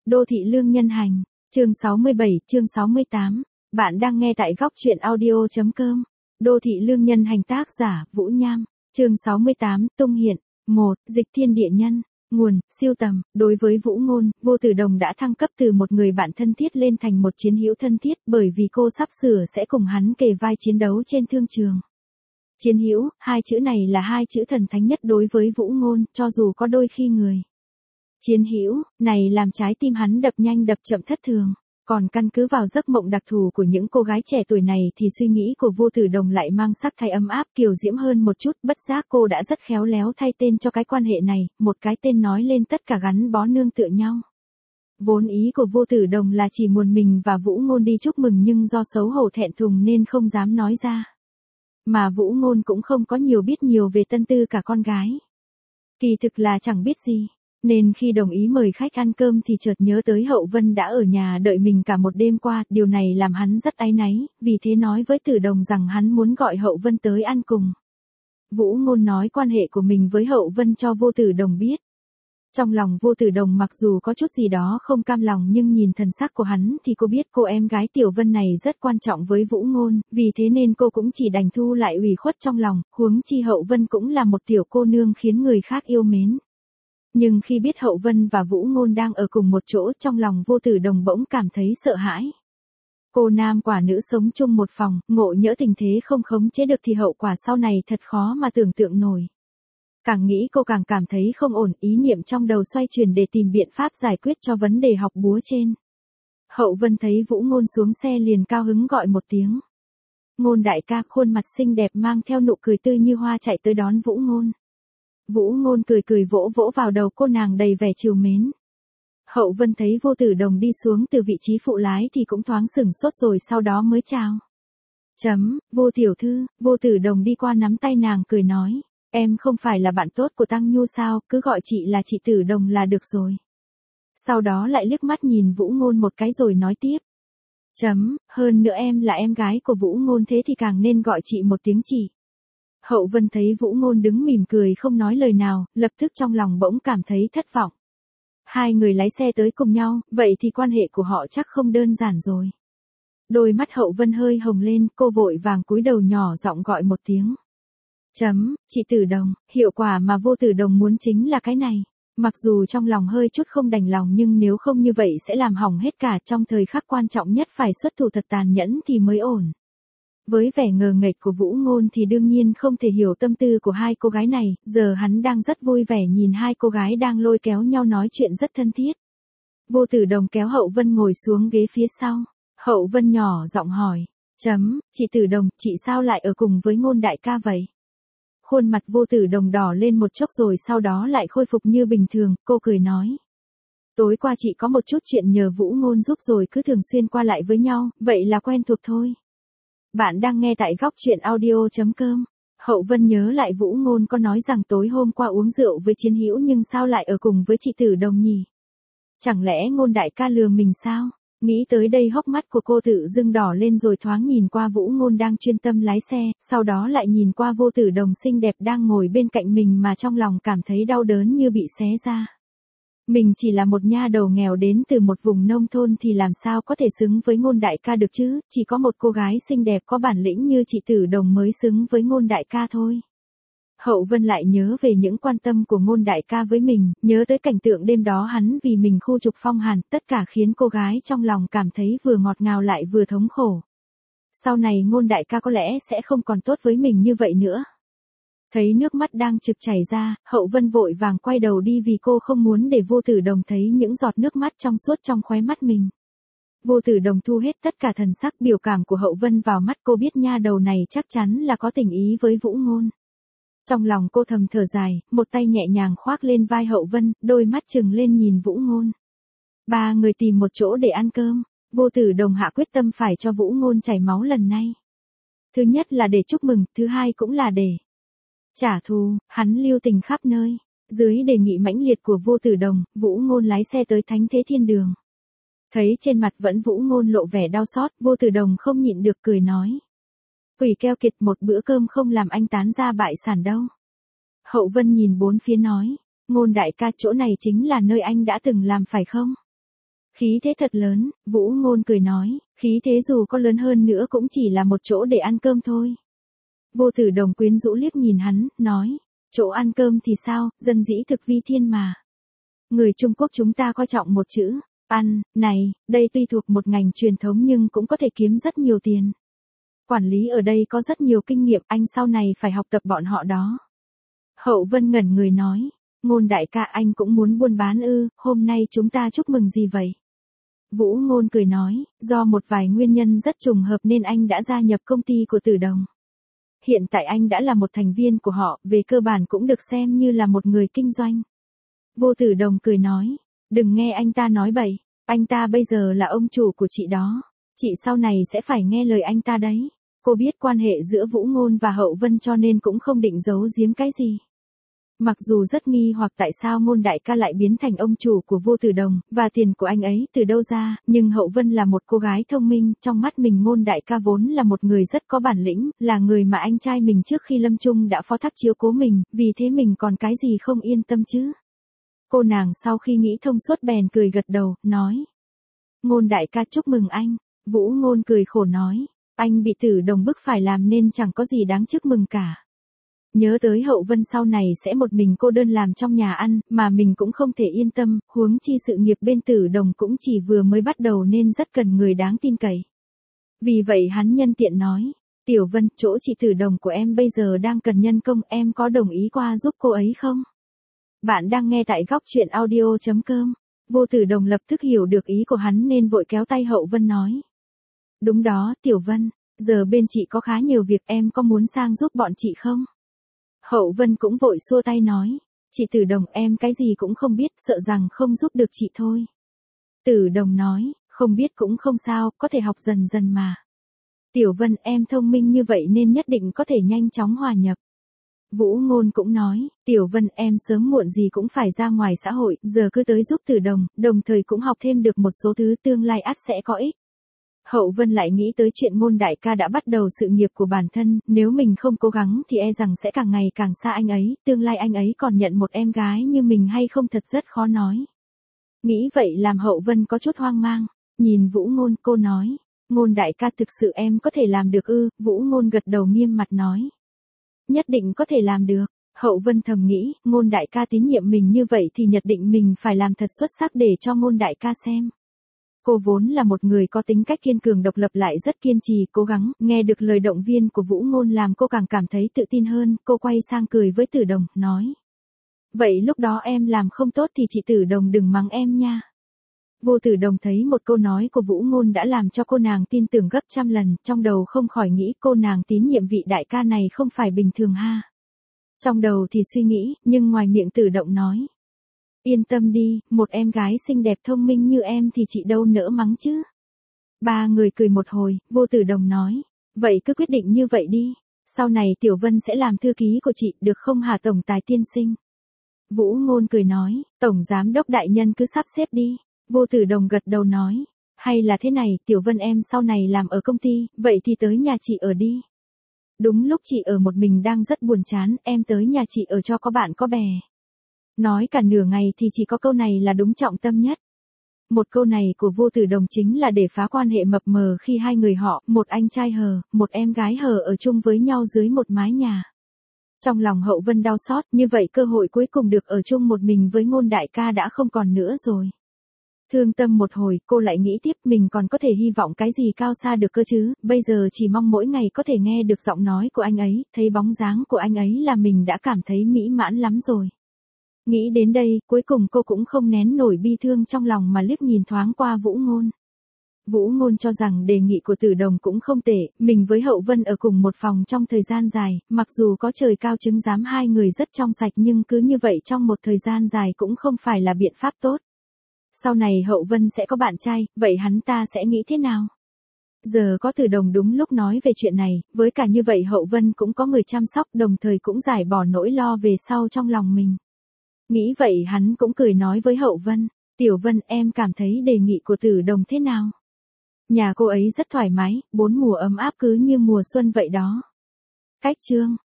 Đô thị lương nhân hành, chương 67, chương 68. Bạn đang nghe tại góc truyện audio.com. Đô thị lương nhân hành, tác giả Vũ Nham, chương 68, tung hiện. 1. Dịch thiên địa nhân. Nguồn, siêu tầm. Đối với Vũ Ngôn, Vô Tử Đồng đã thăng cấp từ một người bạn thân thiết lên thành một chiến hữu thân thiết, bởi vì cô sắp sửa sẽ cùng hắn kề vai chiến đấu trên thương trường. Chiến hữu, hai chữ này là hai chữ thần thánh nhất đối với Vũ Ngôn, cho dù có đôi khi người. Chiến hữu này làm trái tim hắn đập nhanh đập chậm thất thường. Còn căn cứ vào giấc mộng đặc thù của những cô gái trẻ tuổi này thì suy nghĩ của Vô Tử Đồng lại mang sắc thái ấm áp kiều diễm hơn một chút. Bất giác cô đã rất khéo léo thay tên cho cái quan hệ này, một cái tên nói lên tất cả gắn bó nương tựa nhau. Vốn ý của Vô Tử Đồng là chỉ muốn mình và Vũ Ngôn đi chúc mừng, nhưng do xấu hổ thẹn thùng nên không dám nói ra. Mà Vũ Ngôn cũng không có biết nhiều về tâm tư cả con gái. Kỳ thực là chẳng biết gì. Nên khi đồng ý mời khách ăn cơm thì chợt nhớ tới Hậu Vân đã ở nhà đợi mình cả một đêm qua, điều này làm hắn rất áy náy, vì thế nói với Tử Đồng rằng hắn muốn gọi Hậu Vân tới ăn cùng. Vũ Ngôn nói quan hệ của mình với Hậu Vân cho Vô Tử Đồng biết. Trong lòng Vô Tử Đồng mặc dù có chút gì đó không cam lòng, nhưng nhìn thần sắc của hắn thì cô biết cô em gái Tiểu Vân này rất quan trọng với Vũ Ngôn, vì thế nên cô cũng chỉ đành thu lại ủy khuất trong lòng, huống chi Hậu Vân cũng là một tiểu cô nương khiến người khác yêu mến. Nhưng khi biết Hậu Vân và Vũ Ngôn đang ở cùng một chỗ, trong lòng Vô Tử Đồng bỗng cảm thấy sợ hãi. Cô nam quả nữ sống chung một phòng, ngộ nhỡ tình thế không khống chế được thì hậu quả sau này thật khó mà tưởng tượng nổi. Càng nghĩ cô càng cảm thấy không ổn, ý niệm trong đầu xoay chuyển để tìm biện pháp giải quyết cho vấn đề học búa trên. Hậu Vân thấy Vũ Ngôn xuống xe liền cao hứng gọi một tiếng. Ngôn đại ca, khuôn mặt xinh đẹp mang theo nụ cười tươi như hoa chạy tới đón Vũ Ngôn. Vũ Ngôn cười cười vỗ vỗ vào đầu cô nàng đầy vẻ trìu mến. Hậu Vân thấy Vô Tử Đồng đi xuống từ vị trí phụ lái thì cũng thoáng sửng sốt rồi sau đó mới chào. Vô tiểu thư. Vô Tử Đồng đi qua nắm tay nàng cười nói. Em không phải là bạn tốt của Tăng Nhu sao, cứ gọi chị là chị Tử Đồng là được rồi. Sau đó lại liếc mắt nhìn Vũ Ngôn một cái rồi nói tiếp. Hơn nữa em là em gái của Vũ Ngôn, thế thì càng nên gọi chị một tiếng chị. Hậu Vân thấy Vũ Ngôn đứng mỉm cười không nói lời nào, lập tức trong lòng bỗng cảm thấy thất vọng. Hai người lái xe tới cùng nhau, vậy thì quan hệ của họ chắc không đơn giản rồi. Đôi mắt Hậu Vân hơi hồng lên, cô vội vàng cúi đầu nhỏ giọng gọi một tiếng. Chị Tử Đồng. Hiệu quả mà Vô Tử Đồng muốn chính là cái này. Mặc dù trong lòng hơi chút không đành lòng, nhưng nếu không như vậy sẽ làm hỏng hết cả, trong thời khắc quan trọng nhất phải xuất thủ thật tàn nhẫn thì mới ổn. Với vẻ ngờ nghệch của Vũ Ngôn thì đương nhiên không thể hiểu tâm tư của hai cô gái này, giờ hắn đang rất vui vẻ nhìn hai cô gái đang lôi kéo nhau nói chuyện rất thân thiết. Vô Tử Đồng kéo Hậu Vân ngồi xuống ghế phía sau. Hậu Vân nhỏ giọng hỏi. Chị Tử Đồng, chị sao lại ở cùng với Ngôn đại ca vậy? Khuôn mặt Vô Tử Đồng đỏ lên một chốc rồi sau đó lại khôi phục như bình thường, cô cười nói. Tối qua chị có một chút chuyện nhờ Vũ Ngôn giúp rồi cứ thường xuyên qua lại với nhau, vậy là quen thuộc thôi. Bạn đang nghe tại góc truyện audio.com. Hậu Vân nhớ lại Vũ Ngôn có nói rằng tối hôm qua uống rượu với chiến hữu, nhưng sao lại ở cùng với chị Tử Đồng nhỉ? Chẳng lẽ Ngôn đại ca lừa mình sao? Nghĩ tới đây hốc mắt của cô tự dưng đỏ lên rồi thoáng nhìn qua Vũ Ngôn đang chuyên tâm lái xe, sau đó lại nhìn qua Vô Tử Đồng xinh đẹp đang ngồi bên cạnh mình mà trong lòng cảm thấy đau đớn như bị xé ra. Mình chỉ là một nha đầu nghèo đến từ một vùng nông thôn thì làm sao có thể xứng với Ngôn đại ca được chứ, chỉ có một cô gái xinh đẹp có bản lĩnh như chị Tử Đồng mới xứng với Ngôn đại ca thôi. Hậu Vân lại nhớ về những quan tâm của Ngôn đại ca với mình, nhớ tới cảnh tượng đêm đó hắn vì mình khu trục Phong Hàn, tất cả khiến cô gái trong lòng cảm thấy vừa ngọt ngào lại vừa thống khổ. Sau này Ngôn đại ca có lẽ sẽ không còn tốt với mình như vậy nữa. Thấy nước mắt đang trực chảy ra, Hậu Vân vội vàng quay đầu đi vì cô không muốn để Vô Tử Đồng thấy những giọt nước mắt trong suốt trong khóe mắt mình. Vô Tử Đồng thu hết tất cả thần sắc biểu cảm của Hậu Vân vào mắt, cô biết nha đầu này chắc chắn là có tình ý với Vũ Ngôn. Trong lòng cô thầm thở dài, một tay nhẹ nhàng khoác lên vai Hậu Vân, đôi mắt trừng lên nhìn Vũ Ngôn. Ba người tìm một chỗ để ăn cơm. Vô Tử Đồng hạ quyết tâm phải cho Vũ Ngôn chảy máu lần này. Thứ nhất là để chúc mừng, thứ hai cũng là để trả thù. Hắn lưu tình khắp nơi. Dưới đề nghị mãnh liệt của Vô Tử Đồng, Vũ Ngôn lái xe tới Thánh Thế Thiên Đường. Thấy trên mặt vẫn Vũ Ngôn lộ vẻ đau xót, Vô Tử Đồng không nhịn được cười nói. Quỷ keo kiệt, một bữa cơm không làm anh tán ra bại sản đâu. Hậu Vân nhìn bốn phía nói. Ngôn đại ca, chỗ này chính là nơi anh đã từng làm phải không? Khí thế thật lớn, Vũ Ngôn cười nói, khí thế dù có lớn hơn nữa cũng chỉ là một chỗ để ăn cơm thôi. Vô Tử Đồng quyến rũ liếc nhìn hắn, nói, chỗ ăn cơm thì sao, dân dĩ thực vi thiên mà. Người Trung Quốc chúng ta coi trọng một chữ, ăn, này, đây tuy thuộc một ngành truyền thống nhưng cũng có thể kiếm rất nhiều tiền. Quản lý ở đây có rất nhiều kinh nghiệm, anh sau này phải học tập bọn họ đó. Hậu Vân ngẩn người nói, Ngôn đại ca anh cũng muốn buôn bán ư, hôm nay chúng ta chúc mừng gì vậy? Vũ Ngôn cười nói, do một vài nguyên nhân rất trùng hợp nên anh đã gia nhập công ty của Tử Đồng. Hiện tại anh đã là một thành viên của họ, về cơ bản cũng được xem như là một người kinh doanh. Vô Tử Đồng cười nói, đừng nghe anh ta nói bậy, anh ta bây giờ là ông chủ của chị đó. Chị sau này sẽ phải nghe lời anh ta đấy. Cô biết quan hệ giữa Vũ Ngôn và Hậu Vân cho nên cũng không định giấu giếm cái gì. Mặc dù rất nghi hoặc tại sao Ngôn đại ca lại biến thành ông chủ của Vô Tử Đồng, và tiền của anh ấy từ đâu ra, nhưng Hậu Vân là một cô gái thông minh, trong mắt mình Ngôn đại ca vốn là một người rất có bản lĩnh, là người mà anh trai mình trước khi lâm chung đã phó thác chiếu cố mình, vì thế mình còn cái gì không yên tâm chứ. Cô nàng sau khi nghĩ thông suốt bèn cười gật đầu, nói. Ngôn đại ca chúc mừng anh. Vũ Ngôn cười khổ nói, anh bị Tử Đồng bức phải làm nên chẳng có gì đáng chúc mừng cả. Nhớ tới Hậu Vân sau này sẽ một mình cô đơn làm trong nhà ăn, mà mình cũng không thể yên tâm, huống chi sự nghiệp bên Tử Đồng cũng chỉ vừa mới bắt đầu nên rất cần người đáng tin cậy. Vì vậy hắn nhân tiện nói, Tiểu Vân, chỗ chị Tử Đồng của em bây giờ đang cần nhân công, em có đồng ý qua giúp cô ấy không? Bạn đang nghe tại góc truyện audio.com. Vô Tử Đồng lập tức hiểu được ý của hắn nên vội kéo tay Hậu Vân nói. Đúng đó, Tiểu Vân, giờ bên chị có khá nhiều việc, em có muốn sang giúp bọn chị không? Hậu Vân cũng vội xua tay nói, chị Tử Đồng em cái gì cũng không biết, sợ rằng không giúp được chị thôi. Tử Đồng nói, không biết cũng không sao, có thể học dần dần mà. Tiểu Vân em thông minh như vậy nên nhất định có thể nhanh chóng hòa nhập. Vũ Ngôn cũng nói, Tiểu Vân em sớm muộn gì cũng phải ra ngoài xã hội, giờ cứ tới giúp Tử Đồng, đồng thời cũng học thêm được một số thứ tương lai ắt sẽ có ích. Hậu Vân lại nghĩ tới chuyện Ngôn đại ca đã bắt đầu sự nghiệp của bản thân, nếu mình không cố gắng thì e rằng sẽ càng ngày càng xa anh ấy, tương lai anh ấy còn nhận một em gái như mình hay không thật rất khó nói. Nghĩ vậy làm Hậu Vân có chút hoang mang, nhìn Vũ Ngôn cô nói, Ngôn đại ca thực sự em có thể làm được ư? Vũ Ngôn gật đầu nghiêm mặt nói. Nhất định có thể làm được. Hậu Vân thầm nghĩ, Ngôn đại ca tín nhiệm mình như vậy thì nhất định mình phải làm thật xuất sắc để cho Ngôn đại ca xem. Cô vốn là một người có tính cách kiên cường độc lập lại rất kiên trì, cố gắng, nghe được lời động viên của Vũ Ngôn làm cô càng cảm thấy tự tin hơn, cô quay sang cười với Tử Đồng, nói. Vậy lúc đó em làm không tốt thì chị Tử Đồng đừng mắng em nha. Vô Tử Đồng thấy một câu nói của Vũ Ngôn đã làm cho cô nàng tin tưởng gấp trăm lần, trong đầu không khỏi nghĩ cô nàng tín nhiệm vị đại ca này không phải bình thường ha. Trong đầu thì suy nghĩ, nhưng ngoài miệng Tử Đồng nói. Yên tâm đi, một em gái xinh đẹp thông minh như em thì chị đâu nỡ mắng chứ. Ba người cười một hồi, Vô Tử Đồng nói. Vậy cứ quyết định như vậy đi. Sau này Tiểu Vân sẽ làm thư ký của chị, được không hả tổng tài tiên sinh? Vũ Ngôn cười nói, tổng giám đốc đại nhân cứ sắp xếp đi. Vô Tử Đồng gật đầu nói. Hay là thế này, Tiểu Vân em sau này làm ở công ty, vậy thì tới nhà chị ở đi. Đúng lúc chị ở một mình đang rất buồn chán, em tới nhà chị ở cho có bạn có bè. Nói cả nửa ngày thì chỉ có câu này là đúng trọng tâm nhất. Một câu này của Vô Tử Đồng chính là để phá quan hệ mập mờ khi hai người họ, một anh trai hờ, một em gái hờ ở chung với nhau dưới một mái nhà. Trong lòng Hậu Vân đau xót, như vậy cơ hội cuối cùng được ở chung một mình với Ngôn đại ca đã không còn nữa rồi. Thương tâm một hồi, cô lại nghĩ tiếp mình còn có thể hy vọng cái gì cao xa được cơ chứ, bây giờ chỉ mong mỗi ngày có thể nghe được giọng nói của anh ấy, thấy bóng dáng của anh ấy là mình đã cảm thấy mỹ mãn lắm rồi. Nghĩ đến đây, cuối cùng cô cũng không nén nổi bi thương trong lòng mà liếc nhìn thoáng qua Vũ Ngôn. Vũ Ngôn cho rằng đề nghị của Tử Đồng cũng không tệ, mình với Hậu Vân ở cùng một phòng trong thời gian dài, mặc dù có trời cao chứng giám hai người rất trong sạch nhưng cứ như vậy trong một thời gian dài cũng không phải là biện pháp tốt. Sau này Hậu Vân sẽ có bạn trai, vậy hắn ta sẽ nghĩ thế nào? Giờ có Tử Đồng đúng lúc nói về chuyện này, với cả như vậy Hậu Vân cũng có người chăm sóc đồng thời cũng giải bỏ nỗi lo về sau trong lòng mình. Nghĩ vậy hắn cũng cười nói với Hậu Vân, Tiểu Vân em cảm thấy đề nghị của Tử Đồng thế nào? Nhà cô ấy rất thoải mái, 4 mùa ấm áp cứ như mùa xuân vậy đó. Cách chương